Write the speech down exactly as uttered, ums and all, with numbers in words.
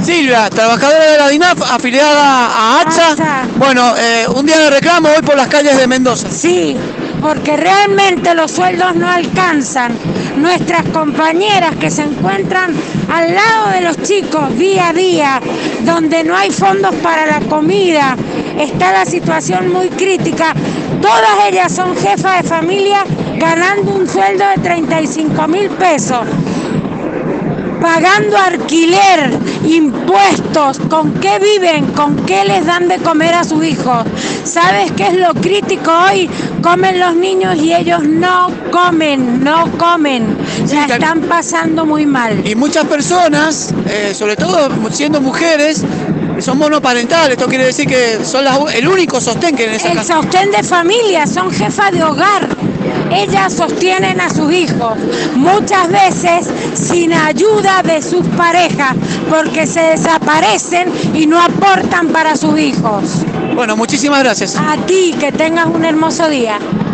Silvia, trabajadora de la DINAF, afiliada a ATSA. ATSA. Bueno, eh, un día de reclamo hoy por las calles de Mendoza. Sí, porque realmente los sueldos no alcanzan. Nuestras compañeras que se encuentran al lado de los chicos día a día, donde no hay fondos para la comida, está la situación muy crítica. Todas ellas son jefas de familia ganando un sueldo de treinta y cinco mil pesos, pagando alquiler, impuestos. ¿Con qué viven? ¿Con qué les dan de comer a sus hijos? ¿Sabes qué es lo crítico hoy? Comen los niños y ellos no comen, no comen. Sí, La que- están pasando muy mal. Y muchas personas, eh, sobre todo siendo mujeres, son monoparentales. Esto quiere decir que son las, el único sostén que en esa El casa. sostén de familia, son jefas de hogar. Ellas sostienen a sus hijos, muchas veces sin ayuda de sus parejas, porque se desaparecen y no aportan para sus hijos. Bueno, muchísimas gracias. A ti, que tengas un hermoso día.